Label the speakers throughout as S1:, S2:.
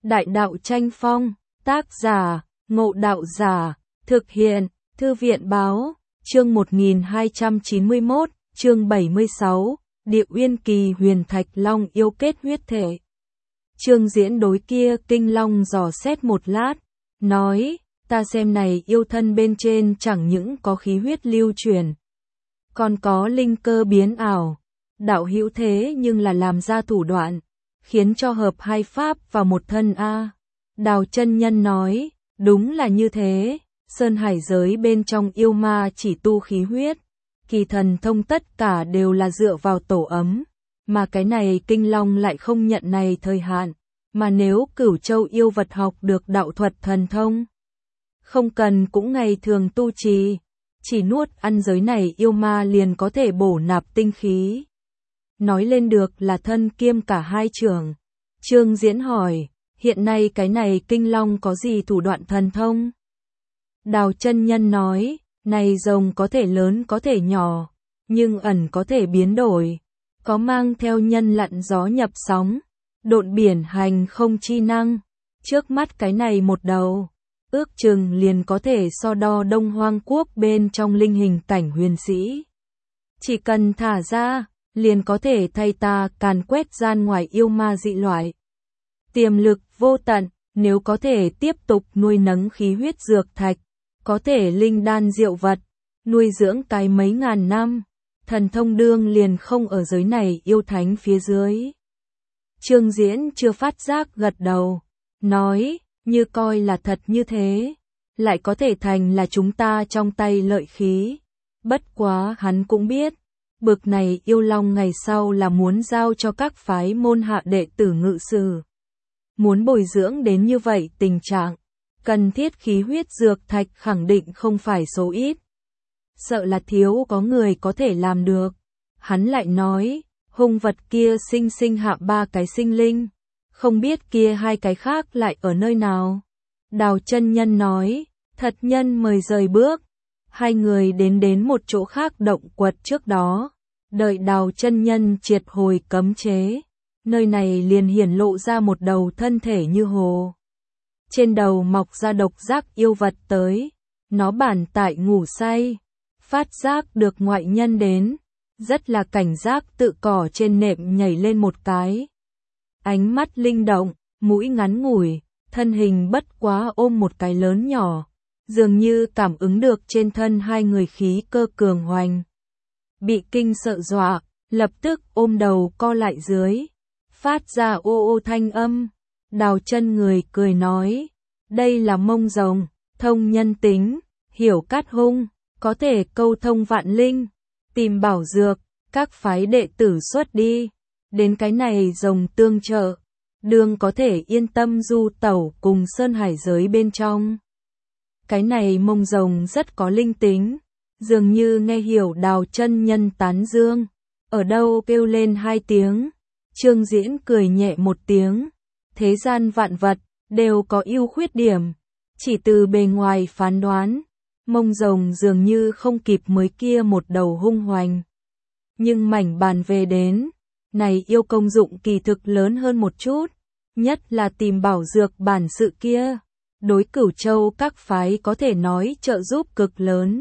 S1: Đại đạo tranh phong, tác giả, Ngộ Đạo Giả, thực hiện, Thư viện báo, chương 1291, chương 76, Địa Uyên Kỳ Huyền Thạch Long yêu kết huyết thể. Trương Diễn đối kia Kinh Long dò xét một lát, nói, ta xem này yêu thân bên trên chẳng những có khí huyết lưu chuyển, còn có linh cơ biến ảo, đạo hữu thế nhưng là làm ra thủ đoạn, khiến cho hợp hai pháp vào một thân a. Đào chân nhân nói, đúng là như thế, sơn hải giới bên trong yêu ma chỉ tu khí huyết, kỳ thần thông tất cả đều là dựa vào tổ ấm, mà cái này Kinh Long lại không nhận này thời hạn, mà nếu Cửu Châu yêu vật học được đạo thuật thần thông, không cần cũng ngày thường tu trì, chỉ nuốt ăn giới này yêu ma liền có thể bổ nạp tinh khí. Nói lên được là thân kiêm cả hai trường. Trương Diễn hỏi, hiện nay cái này Kinh Long có gì thủ đoạn thần thông? Đào chân nhân nói, này rồng có thể lớn có thể nhỏ, nhưng ẩn có thể biến đổi, có mang theo nhân lặn gió nhập sóng, độn biển hành không chi năng. Trước mắt cái này một đầu, ước chừng liền có thể so đo Đông Hoang Quốc bên trong linh hình cảnh huyền sĩ. Chỉ cần thả ra, liền có thể thay ta càn quét gian ngoài yêu ma dị loại. Tiềm lực vô tận, nếu có thể tiếp tục nuôi nấng khí huyết dược thạch, có thể linh đan diệu vật, nuôi dưỡng cái mấy ngàn năm, thần thông đương liền không ở giới này yêu thánh phía dưới. Trương Diễn chưa phát giác gật đầu, nói, như coi là thật như thế, lại có thể thành là chúng ta trong tay lợi khí. Bất quá hắn cũng biết, bực này yêu long ngày sau là muốn giao cho các phái môn hạ đệ tử ngự sử. Muốn bồi dưỡng đến như vậy tình trạng, cần thiết khí huyết dược thạch khẳng định không phải số ít. Sợ là thiếu có người có thể làm được. Hắn lại nói, hung vật kia sinh hạ 3 cái sinh linh, không biết kia 2 cái khác lại ở nơi nào. Đào chân nhân nói, thật nhân mời rời bước. 2 người đến một chỗ khác động quật trước đó, đợi Đào chân nhân triệt hồi cấm chế, nơi này liền hiển lộ ra một đầu thân thể như hồ. Trên đầu mọc ra độc giác yêu vật tới, nó bản tại ngủ say, phát giác được ngoại nhân đến, rất là cảnh giác tự cỏ trên nệm nhảy lên một cái. Ánh mắt linh động, mũi ngắn ngủi, thân hình bất quá ôm một cái lớn nhỏ, dường như cảm ứng được trên thân 2 người khí cơ cường hoành. Bị kinh sợ dọa, lập tức ôm đầu co lại dưới, phát ra ô ô thanh âm. Đào chân người cười nói, đây là mông rồng, thông nhân tính, hiểu cát hung, có thể câu thông vạn linh, tìm bảo dược, các phái đệ tử xuất đi, đến cái này rồng tương trợ, đương có thể yên tâm du tẩu cùng sơn hải giới bên trong. Cái này mông rồng rất có linh tính, dường như nghe hiểu Đào chân nhân tán dương, ở đâu kêu lên 2 tiếng. Trương Diễn cười nhẹ một tiếng, thế gian vạn vật đều có ưu khuyết điểm, chỉ từ bề ngoài phán đoán, mông rồng dường như không kịp mới kia một đầu hung hoành. Nhưng mảnh bàn về đến, này yêu công dụng kỳ thực lớn hơn một chút, nhất là tìm bảo dược bản sự kia, đối Cửu Châu các phái có thể nói trợ giúp cực lớn.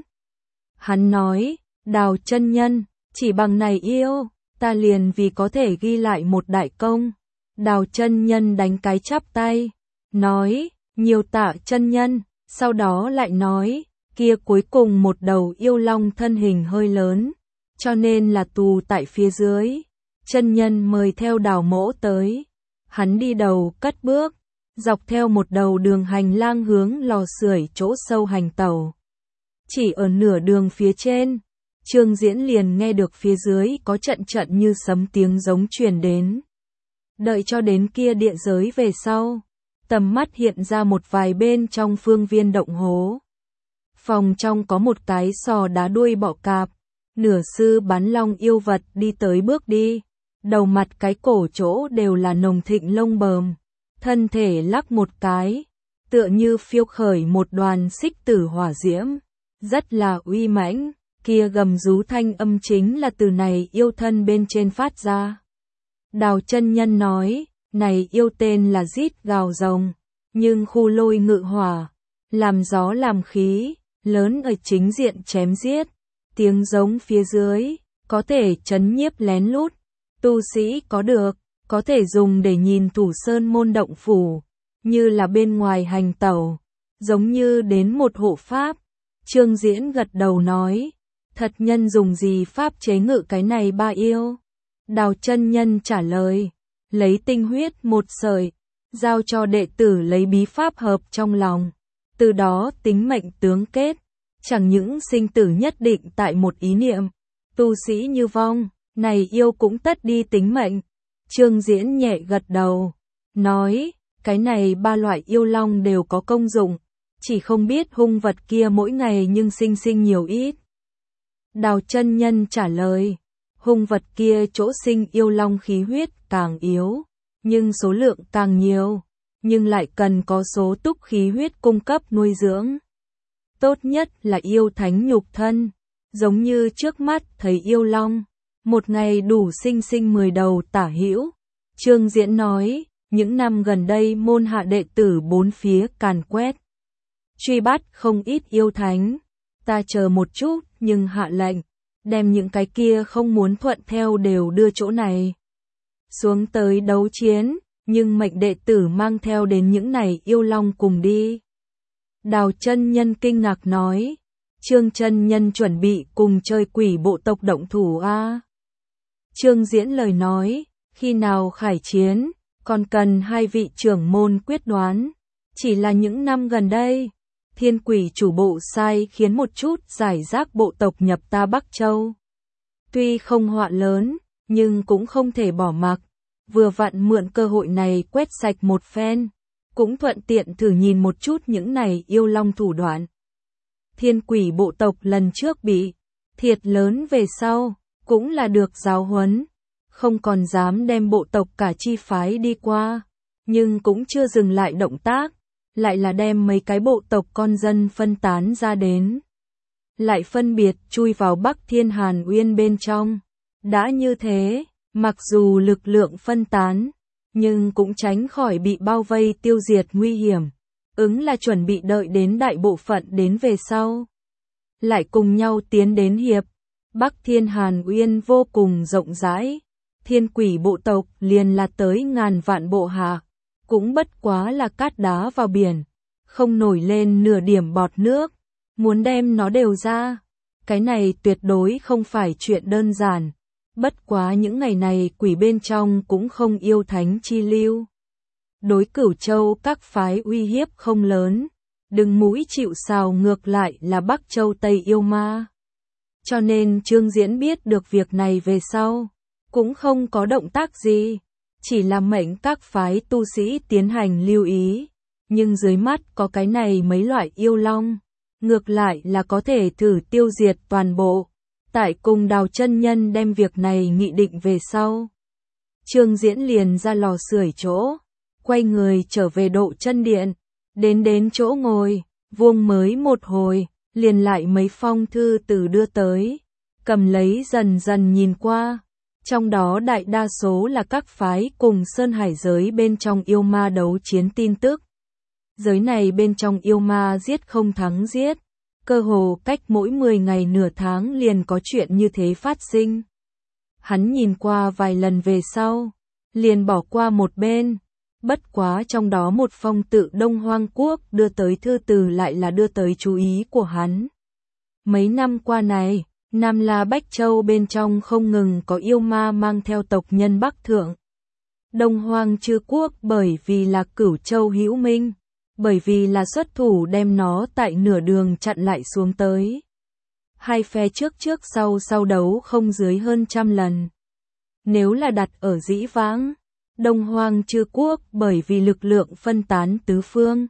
S1: Hắn nói, Đào chân nhân, chỉ bằng này yêu, ta liền vì có thể ghi lại một đại công. Đào chân nhân đánh cái chắp tay, nói, nhiều tạ chân nhân, sau đó lại nói, kia cuối cùng một đầu yêu long thân hình hơi lớn, cho nên là tù tại phía dưới. Chân nhân mời theo Đào mỗ tới. Hắn đi đầu cất bước, dọc theo một đầu đường hành lang hướng lò sưởi chỗ sâu hành tẩu. Chỉ ở nửa đường phía trên, Trương Diễn liền nghe được phía dưới có trận như sấm tiếng giống truyền đến. Đợi cho đến kia địa giới về sau, tầm mắt hiện ra một vài bên trong phương viên động hố. Phòng trong có một cái sò đá đuôi bọ cạp, nửa sư bán long yêu vật đi tới bước đi, đầu mặt cái cổ chỗ đều là nồng thịnh lông bờm, thân thể lắc một cái, tựa như phiêu khởi một đoàn xích tử hỏa diễm, rất là uy mãnh. Kia gầm rú thanh âm chính là từ này yêu thân bên trên phát ra. Đào chân nhân nói, này yêu tên là rít gào rồng, nhưng khu lôi ngự hỏa, làm gió làm khí, lớn ở chính diện chém giết, tiếng giống phía dưới, có thể chấn nhiếp lén lút, tu sĩ có thể dùng để nhìn thủ sơn môn động phủ, như là bên ngoài hành tẩu, giống như đến một hộ pháp. Trương Diễn gật đầu nói, thật nhân dùng gì pháp chế ngự cái này ba yêu? Đào chân nhân trả lời, lấy tinh huyết một sợi, giao cho đệ tử lấy bí pháp hợp trong lòng, từ đó tính mệnh tướng kết, chẳng những sinh tử nhất định tại một ý niệm, tu sĩ như vong, này yêu cũng tất đi tính mệnh. Trương Diễn nhẹ gật đầu, nói, cái này ba loại yêu long đều có công dụng, chỉ không biết hung vật kia mỗi ngày nhưng sinh nhiều ít. Đào chân nhân trả lời, hung vật kia chỗ sinh yêu long khí huyết càng yếu, nhưng số lượng càng nhiều, nhưng lại cần có số túc khí huyết cung cấp nuôi dưỡng. Tốt nhất là yêu thánh nhục thân, giống như trước mắt thấy yêu long, một ngày đủ sinh 10 đầu tả hữu. Trương Diễn nói, những năm gần đây môn hạ đệ tử bốn phía càn quét, truy bắt không ít yêu thánh, ta chờ một chút nhưng hạ lệnh, đem những cái kia không muốn thuận theo đều đưa chỗ này xuống tới đấu chiến, nhưng mệnh đệ tử mang theo đến những này yêu long cùng đi. Đào chân nhân kinh ngạc nói, Trương chân nhân chuẩn bị cùng chơi quỷ bộ tộc động thủ a? Trương Diễn lời nói, khi nào khải chiến, còn cần hai vị trưởng môn quyết đoán, chỉ là những năm gần đây, Thiên Quỷ chủ bộ sai khiến một chút giải rác bộ tộc nhập ta Bắc Châu. Tuy không họa lớn, nhưng cũng không thể bỏ mặc, vừa vặn mượn cơ hội này quét sạch một phen, cũng thuận tiện thử nhìn một chút những này yêu long thủ đoạn. Thiên Quỷ bộ tộc lần trước bị thiệt lớn về sau, cũng là được giáo huấn, không còn dám đem bộ tộc cả chi phái đi qua, nhưng cũng chưa dừng lại động tác, lại là đem mấy cái bộ tộc con dân phân tán ra đến, lại phân biệt chui vào Bắc Thiên Hàn Uyên bên trong. Đã như thế, mặc dù lực lượng phân tán, nhưng cũng tránh khỏi bị bao vây tiêu diệt nguy hiểm, ứng là chuẩn bị đợi đến đại bộ phận đến về sau, lại cùng nhau tiến đến hiệp. Bắc Thiên Hàn Uyên vô cùng rộng rãi, Thiên Quỷ bộ tộc liền là tới ngàn vạn bộ hạ, cũng bất quá là cát đá vào biển, không nổi lên nửa điểm bọt nước, muốn đem nó đều ra, cái này tuyệt đối không phải chuyện đơn giản. Bất quá những ngày này quỷ bên trong cũng không yêu thánh chi lưu, đối Cửu Châu các phái uy hiếp không lớn, đừng mũi chịu sào ngược lại là Bắc Châu Tây yêu ma. Cho nên Trương Diễn biết được việc này về sau, cũng không có động tác gì, chỉ là mệnh các phái tu sĩ tiến hành lưu ý, nhưng dưới mắt có cái này mấy loại yêu long, ngược lại là có thể thử tiêu diệt toàn bộ. Tại cùng Đào chân nhân đem việc này nghị định về sau, Trương Diễn liền ra lò sưởi chỗ, quay người trở về Độ Chân Điện, đến chỗ ngồi, vuông mới một hồi, liền lại mấy phong thư từ đưa tới, cầm lấy dần dần nhìn qua, trong đó đại đa số là các phái cùng Sơn Hải giới bên trong yêu ma đấu chiến tin tức. Giới này bên trong yêu ma giết không thắng giết, cơ hồ cách mỗi 10 ngày nửa tháng liền có chuyện như thế phát sinh. Hắn nhìn qua vài lần về sau, liền bỏ qua một bên, bất quá trong đó một phong tự Đông Hoang Quốc đưa tới thư từ lại là đưa tới chú ý của hắn. Mấy năm qua này, Nam La Bách Châu bên trong không ngừng có yêu ma mang theo tộc nhân Bắc Thượng. Đông Hoang Chư Quốc bởi vì là Cửu Châu hữu minh, bởi vì là xuất thủ đem nó tại nửa đường chặn lại xuống tới. Hai phe trước sau đấu không dưới hơn 100 lần. Nếu là đặt ở dĩ vãng, Đông Hoang Chư Quốc bởi vì lực lượng phân tán tứ phương,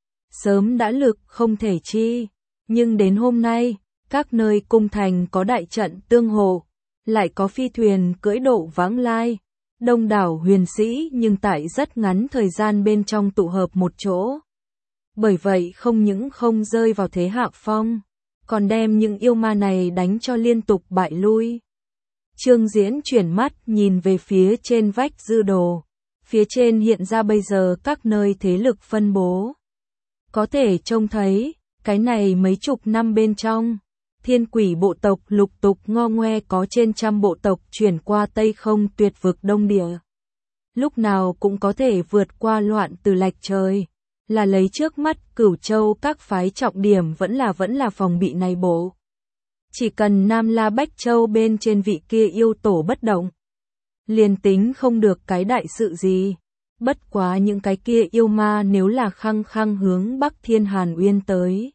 S1: sớm đã lực không thể chi, nhưng đến hôm nay, các nơi cung thành có đại trận tương hộ, lại có phi thuyền cưỡi độ vãng lai, đông đảo huyền sĩ nhưng tại rất ngắn thời gian bên trong tụ hợp một chỗ. Bởi vậy không những không rơi vào thế hạ phong, còn đem những yêu ma này đánh cho liên tục bại lui. Trương Diễn chuyển mắt nhìn về phía trên vách dư đồ, Phía trên hiện ra bây giờ các nơi thế lực phân bố. Có thể trông thấy, cái này mấy chục năm bên trong, thiên quỷ bộ tộc lục tục ngo ngoe có trên trăm bộ tộc chuyển qua Tây Không Tuyệt vực Đông Địa. Lúc nào cũng có thể vượt qua loạn từ lạch trời, là lấy trước mắt Cửu Châu các phái trọng điểm vẫn là phòng bị này bộ. Chỉ cần Nam La Bách Châu bên trên vị kia yêu tổ bất động, liền tính không được cái đại sự gì. Bất quá những cái kia yêu ma nếu là khăng khăng hướng Bắc Thiên Hàn Uyên tới,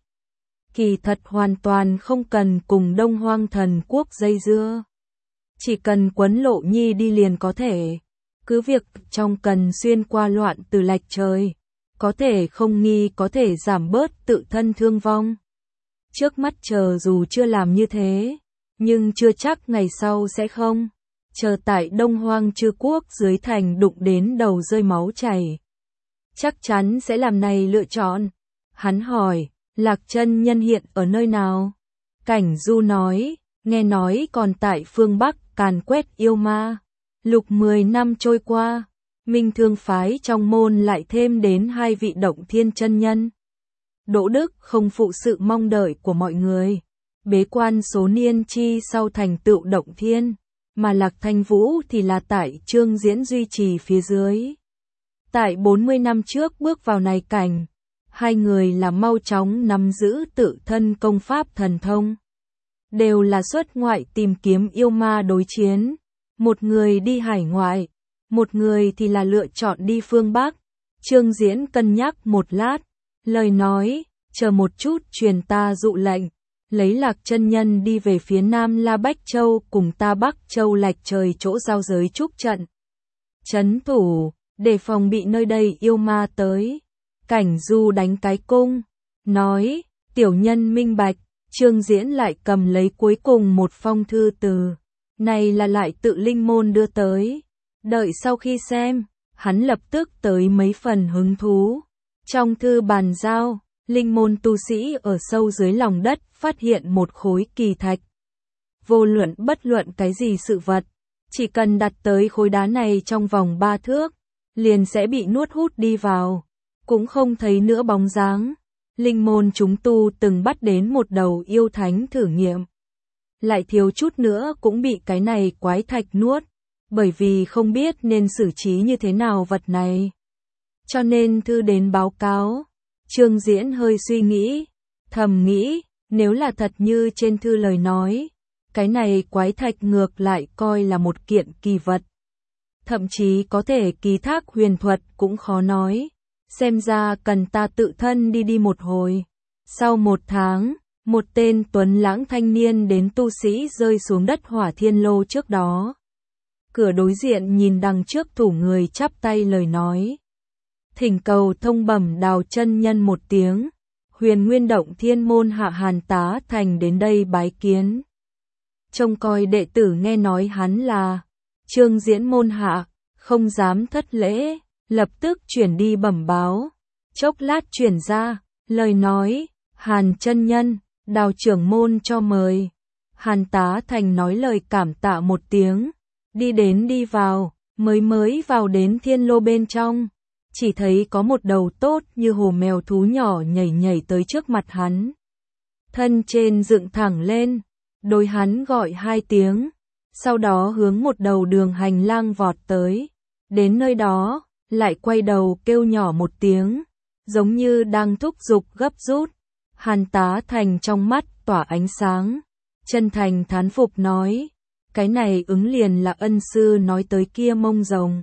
S1: kỳ thật hoàn toàn không cần cùng Đông Hoang Thần Quốc dây dưa. Chỉ cần quấn Lộ Nhi đi liền có thể. Cứ việc trong cần xuyên qua loạn từ lạch trời, có thể không nghi có thể giảm bớt tự thân thương vong. Trước mắt chờ dù chưa làm như thế, nhưng chưa chắc ngày sau sẽ không. Chờ tại Đông Hoang Chư Quốc dưới thành đụng đến đầu rơi máu chảy, chắc chắn sẽ làm này lựa chọn. Hắn hỏi, Lạc Chân Nhân hiện ở nơi nào? Cảnh Du nói, nghe nói còn tại phương Bắc càn quét yêu ma. Lục 10 năm trôi qua, Minh Thương phái trong môn lại thêm đến 2 vị Động Thiên chân nhân. Đỗ Đức không phụ sự mong đợi của mọi người, bế quan số niên chi sau thành tựu Động Thiên, mà Lạc Thanh Vũ thì là tại Trương Diễn duy trì phía dưới. Tại 40 năm trước bước vào này cảnh, hai người là mau chóng nắm giữ tự thân công pháp thần thông. Đều là xuất ngoại tìm kiếm yêu ma đối chiến. Một người đi hải ngoại, một người thì là lựa chọn đi phương Bắc. Trương Diễn cân nhắc một lát, lời nói, chờ một chút truyền ta dụ lệnh, lấy Lạc Chân Nhân đi về phía Nam La Bách Châu cùng ta Bắc Châu lạch trời chỗ giao giới trúc trận. Trấn thủ, để phòng bị nơi đây yêu ma tới. Cảnh Du đánh cái cung, nói, tiểu nhân minh bạch. Trương Diễn lại cầm lấy cuối cùng một phong thư từ. Này là lại tự linh môn đưa tới. Đợi sau khi xem, hắn lập tức tới mấy phần hứng thú. Trong thư bàn giao, linh môn tu sĩ ở sâu dưới lòng đất phát hiện một khối kỳ thạch. Vô luận bất luận cái gì sự vật, chỉ cần đặt tới khối đá này trong vòng 3 thước, liền sẽ bị nuốt hút đi vào, cũng không thấy nữa bóng dáng. Linh môn chúng tu từng bắt đến một đầu yêu thánh thử nghiệm. Lại thiếu chút nữa cũng bị cái này quái thạch nuốt, bởi vì không biết nên xử trí như thế nào vật này. Cho nên thư đến báo cáo. Trương Diễn hơi suy nghĩ, thầm nghĩ, nếu là thật như trên thư lời nói, cái này quái thạch ngược lại coi là một kiện kỳ vật. Thậm chí có thể ký thác huyền thuật cũng khó nói, xem ra cần ta tự thân đi một hồi. Sau 1 tháng, một tên tuấn lãng thanh niên đến tu sĩ rơi xuống đất Hỏa Thiên Lô trước đó. Cửa đối diện nhìn đằng trước thủ người chắp tay lời nói. Thỉnh cầu thông bẩm Đào chân nhân một tiếng, Huyền Nguyên Động Thiên môn hạ Hàn Tá Thành đến đây bái kiến. Trông coi đệ tử nghe nói hắn là Trương Diễn môn hạ, không dám thất lễ, lập tức chuyển đi bẩm báo. Chốc lát chuyển ra, lời nói, Hàn chân nhân, Đào trưởng môn cho mời. Hàn Tá Thành nói lời cảm tạ một tiếng, đi đến đi vào, mới vào đến thiên lô bên trong. Chỉ thấy có một đầu tốt như hồ mèo thú nhỏ nhảy tới trước mặt hắn. Thân trên dựng thẳng lên, đối hắn gọi 2 tiếng, sau đó hướng một đầu đường hành lang vọt tới. Đến nơi đó, lại quay đầu kêu nhỏ một tiếng, giống như đang thúc giục gấp rút. Hàn Tá Thành trong mắt tỏa ánh sáng, chân thành thán phục nói, cái này ứng liền là ân sư nói tới kia mông rồng.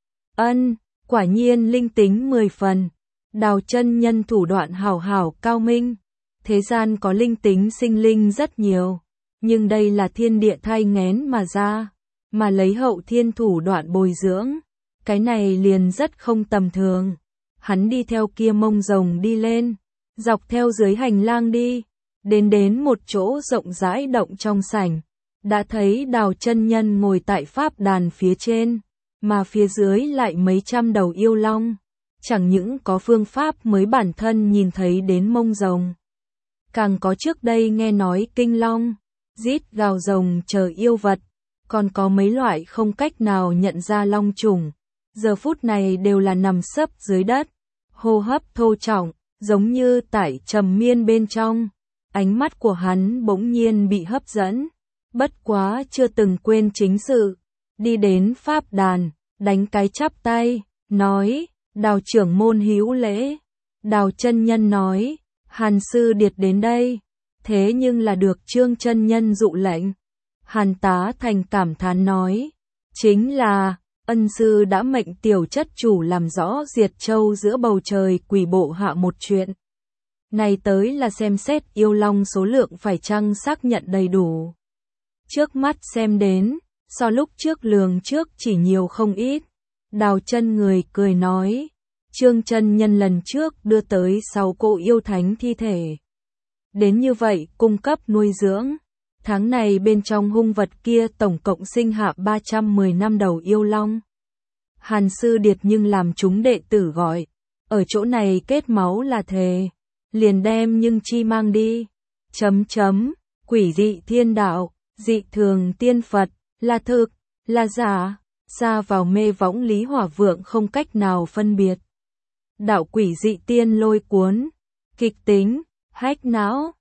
S1: Ân, quả nhiên linh tính 10 phần, Đào chân nhân thủ đoạn hảo cao minh, thế gian có linh tính sinh linh rất nhiều, nhưng đây là thiên địa thai nghén mà ra, mà lấy hậu thiên thủ đoạn bồi dưỡng, cái này liền rất không tầm thường. Hắn đi theo kia mông rồng đi lên, dọc theo dưới hành lang đi, đến một chỗ rộng rãi động trong sảnh, đã thấy Đào chân nhân ngồi tại pháp đàn phía trên, mà phía dưới lại mấy trăm đầu yêu long, chẳng những có phương pháp mới bản thân nhìn thấy đến mông rồng, càng có trước đây nghe nói kinh long, rít gào rồng chờ yêu vật, còn có mấy loại không cách nào nhận ra long chủng, giờ phút này đều là nằm sấp dưới đất, hô hấp thô trọng, giống như tại trầm miên bên trong. Ánh mắt của hắn bỗng nhiên bị hấp dẫn, bất quá chưa từng quên chính sự, đi đến pháp đàn, đánh cái chắp tay, nói, Đào trưởng môn hữu lễ. Đào chân nhân nói, Hàn sư điệt đến đây, thế nhưng là được Trương chân nhân dụ lệnh. Hàn Tá Thành cảm thán nói, chính là, ân sư đã mệnh tiểu chất chủ làm rõ Diệt Châu giữa bầu trời quỷ bộ hạ một chuyện. Này tới là xem xét yêu long số lượng phải chăng xác nhận đầy đủ. Trước mắt xem đến, so lúc trước lường trước chỉ nhiều không ít. Đào chân người cười nói, Trương chân nhân lần trước đưa tới 6 cỗ yêu thánh thi thể. Đến như vậy cung cấp nuôi dưỡng. Tháng này bên trong hung vật kia tổng cộng sinh hạ 310 năm đầu yêu long. Hàn sư điệt nhưng làm chúng đệ tử gọi, ở chỗ này kết máu là thề, liền đem nhưng chi mang đi. Quỷ dị thiên đạo, dị thường tiên Phật, là thực, là giả, xa vào mê võng Lý Hỏa Vượng không cách nào phân biệt. Đạo quỷ dị tiên lôi cuốn, kịch tính, hách não,